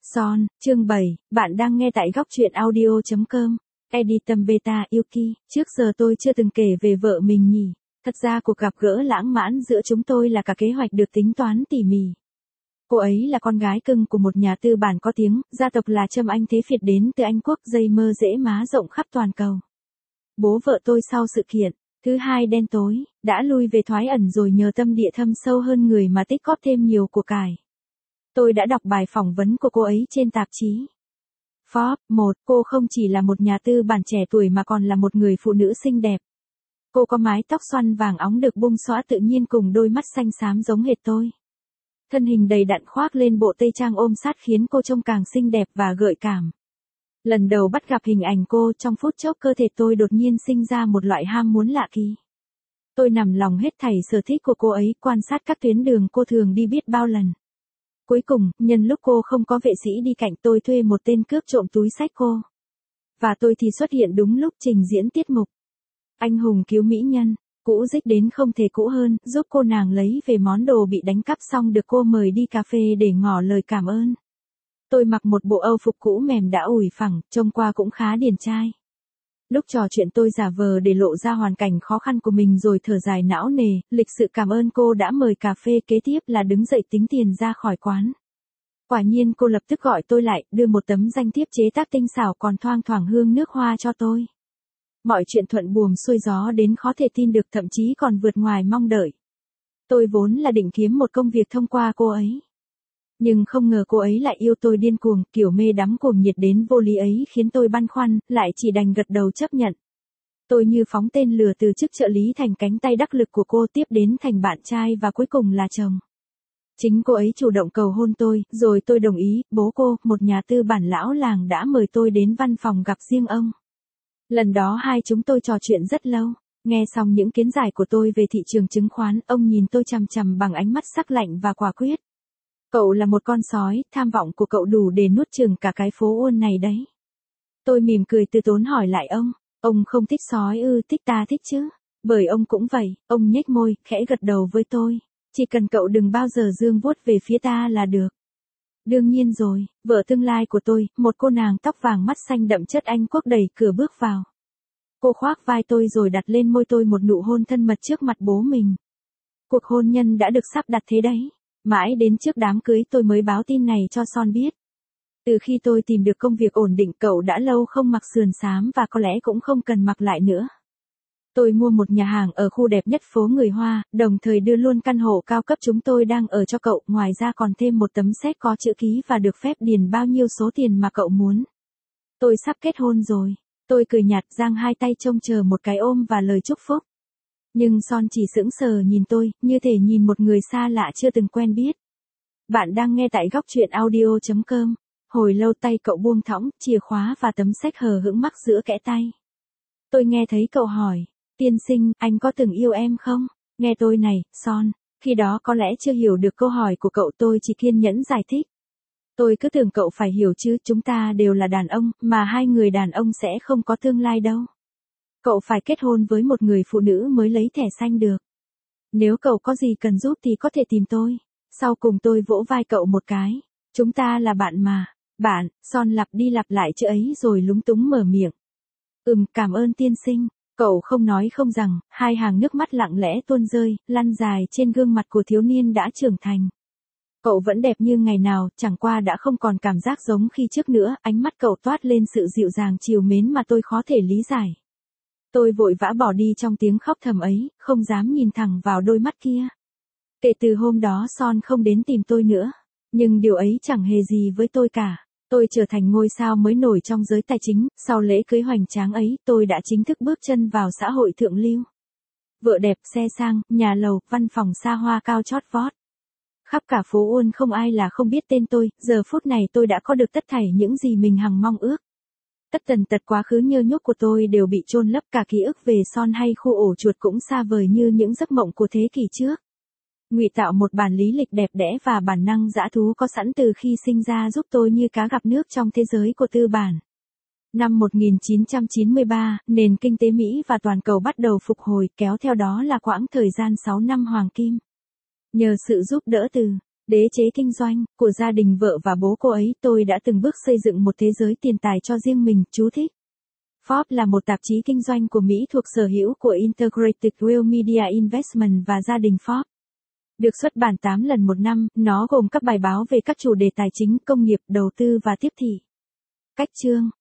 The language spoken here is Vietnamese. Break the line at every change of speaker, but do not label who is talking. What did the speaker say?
Son, chương 7, bạn đang nghe tại góc truyện audio.com. Editum Beta Yuki, trước giờ tôi chưa từng kể về vợ mình nhỉ. Thật ra cuộc gặp gỡ lãng mạn giữa chúng tôi là cả kế hoạch được tính toán tỉ mỉ. Cô ấy là con gái cưng của một nhà tư bản có tiếng, gia tộc là Trâm Anh Thế Phiệt đến từ Anh Quốc, dây mơ rễ má rộng khắp toàn cầu. Bố vợ tôi sau sự kiện thứ hai đen tối, đã lui về thoái ẩn rồi nhờ tâm địa thâm sâu hơn người mà tích góp thêm nhiều của cải. Tôi đã đọc bài phỏng vấn của cô ấy trên tạp chí Forbes. Cô không chỉ là một nhà tư bản trẻ tuổi mà còn là một người phụ nữ xinh đẹp. Cô có mái tóc xoăn vàng óng được bung xõa tự nhiên cùng đôi mắt xanh xám giống hệt tôi. Thân hình đầy đặn khoác lên bộ tây trang ôm sát khiến cô trông càng xinh đẹp và gợi cảm. Lần đầu bắt gặp hình ảnh cô, trong phút chốc cơ thể tôi đột nhiên sinh ra một loại ham muốn lạ kỳ. Tôi nằm lòng hết thảy sở thích của cô ấy, quan sát các tuyến đường cô thường đi biết bao lần. Cuối cùng, nhân lúc cô không có vệ sĩ đi cạnh, tôi thuê một tên cướp trộm túi xách cô. Và tôi thì xuất hiện đúng lúc trình diễn tiết mục anh hùng cứu mỹ nhân, cũ dích đến không thể cũ hơn, giúp cô nàng lấy về món đồ bị đánh cắp xong được cô mời đi cà phê để ngỏ lời cảm ơn. Tôi mặc một bộ âu phục cũ mềm đã ủi phẳng, trông qua cũng khá điển trai. Lúc trò chuyện tôi giả vờ để lộ ra hoàn cảnh khó khăn của mình rồi thở dài não nề, lịch sự cảm ơn cô đã mời cà phê, kế tiếp là đứng dậy tính tiền ra khỏi quán. Quả nhiên cô lập tức gọi tôi lại, đưa một tấm danh thiếp chế tác tinh xảo còn thoang thoảng hương nước hoa cho tôi. Mọi chuyện thuận buồm xuôi gió đến khó thể tin được, thậm chí còn vượt ngoài mong đợi. Tôi vốn là định kiếm một công việc thông qua cô ấy. Nhưng không ngờ cô ấy lại yêu tôi điên cuồng, kiểu mê đắm cuồng nhiệt đến vô lý ấy khiến tôi băn khoăn, lại chỉ đành gật đầu chấp nhận. Tôi như phóng tên lửa từ chức trợ lý thành cánh tay đắc lực của cô, tiếp đến thành bạn trai và cuối cùng là chồng. Chính cô ấy chủ động cầu hôn tôi, rồi tôi đồng ý. Bố cô, một nhà tư bản lão làng, đã mời tôi đến văn phòng gặp riêng ông. Lần đó hai chúng tôi trò chuyện rất lâu. Nghe xong những kiến giải của tôi về thị trường chứng khoán, ông nhìn tôi chằm chằm bằng ánh mắt sắc lạnh và quả quyết. Cậu là một con sói, tham vọng của cậu đủ để nuốt chửng cả cái phố Uôn này đấy. Tôi mỉm cười từ tốn hỏi lại ông không thích sói ư? Thích, ta thích chứ. Bởi ông cũng vậy. Ông nhếch môi, khẽ gật đầu với tôi. Chỉ cần cậu đừng bao giờ giương vuốt về phía ta là được. Đương nhiên rồi, vợ tương lai của tôi, một cô nàng tóc vàng mắt xanh đậm chất Anh Quốc đẩy cửa bước vào. Cô khoác vai tôi rồi đặt lên môi tôi một nụ hôn thân mật trước mặt bố mình. Cuộc hôn nhân đã được sắp đặt thế đấy. Mãi đến trước đám cưới tôi mới báo tin này cho Son biết. Từ khi tôi tìm được công việc ổn định, cậu đã lâu không mặc sườn xám và có lẽ cũng không cần mặc lại nữa. Tôi mua một nhà hàng ở khu đẹp nhất phố người Hoa, đồng thời đưa luôn căn hộ cao cấp chúng tôi đang ở cho cậu, ngoài ra còn thêm một tấm séc có chữ ký và được phép điền bao nhiêu số tiền mà cậu muốn. Tôi sắp kết hôn rồi. Tôi cười nhạt, giang hai tay trông chờ một cái ôm và lời chúc phúc. Nhưng Son chỉ sững sờ nhìn tôi, như thể nhìn một người xa lạ chưa từng quen biết. Bạn đang nghe tại góc truyện audio.com. Hồi lâu tay cậu buông thõng, chìa khóa và tấm séc hờ hững mắc giữa kẽ tay. Tôi nghe thấy cậu hỏi, tiên sinh, anh có từng yêu em không? Nghe tôi này, Son, khi đó có lẽ chưa hiểu được câu hỏi của cậu, tôi chỉ kiên nhẫn giải thích. Tôi cứ tưởng cậu phải hiểu chứ, chúng ta đều là đàn ông, mà hai người đàn ông sẽ không có tương lai đâu. Cậu phải kết hôn với một người phụ nữ mới lấy thẻ xanh được. Nếu cậu có gì cần giúp thì có thể tìm tôi. Sau cùng tôi vỗ vai cậu một cái. Chúng ta là bạn mà. Bạn, Son lặp đi lặp lại chữ ấy rồi lúng túng mở miệng. Cảm ơn tiên sinh. Cậu không nói không rằng, hai hàng nước mắt lặng lẽ tuôn rơi, lăn dài trên gương mặt của thiếu niên đã trưởng thành. Cậu vẫn đẹp như ngày nào, chẳng qua đã không còn cảm giác giống khi trước nữa, ánh mắt cậu toát lên sự dịu dàng trìu mến mà tôi khó thể lý giải. Tôi vội vã bỏ đi trong tiếng khóc thầm ấy, không dám nhìn thẳng vào đôi mắt kia. Kể từ hôm đó Son không đến tìm tôi nữa. Nhưng điều ấy chẳng hề gì với tôi cả. Tôi trở thành ngôi sao mới nổi trong giới tài chính, sau lễ cưới hoành tráng ấy, tôi đã chính thức bước chân vào xã hội thượng lưu. Vợ đẹp, xe sang, nhà lầu, văn phòng xa hoa cao chót vót. Khắp cả phố Uôn không ai là không biết tên tôi, giờ phút này tôi đã có được tất thảy những gì mình hằng mong ước. Tất tần tật quá khứ nhơ nhóc của tôi đều bị chôn lấp, cả ký ức về Son hay khu ổ chuột cũng xa vời như những giấc mộng của thế kỷ trước. Ngụy tạo một bản lý lịch đẹp đẽ và bản năng dã thú có sẵn từ khi sinh ra giúp tôi như cá gặp nước trong thế giới của tư bản. Năm 1993, nền kinh tế Mỹ và toàn cầu bắt đầu phục hồi, kéo theo đó là quãng thời gian 6 năm hoàng kim. Nhờ sự giúp đỡ từ Đế chế kinh doanh của gia đình vợ và bố cô ấy, tôi đã từng bước xây dựng một thế giới tiền tài cho riêng mình. Chú thích. Forbes là một tạp chí kinh doanh của Mỹ thuộc sở hữu của Integrated Real Media Investment và gia đình Forbes. Được xuất bản 8 lần một năm, nó gồm các bài báo về các chủ đề tài chính, công nghiệp, đầu tư và tiếp thị. Cách chương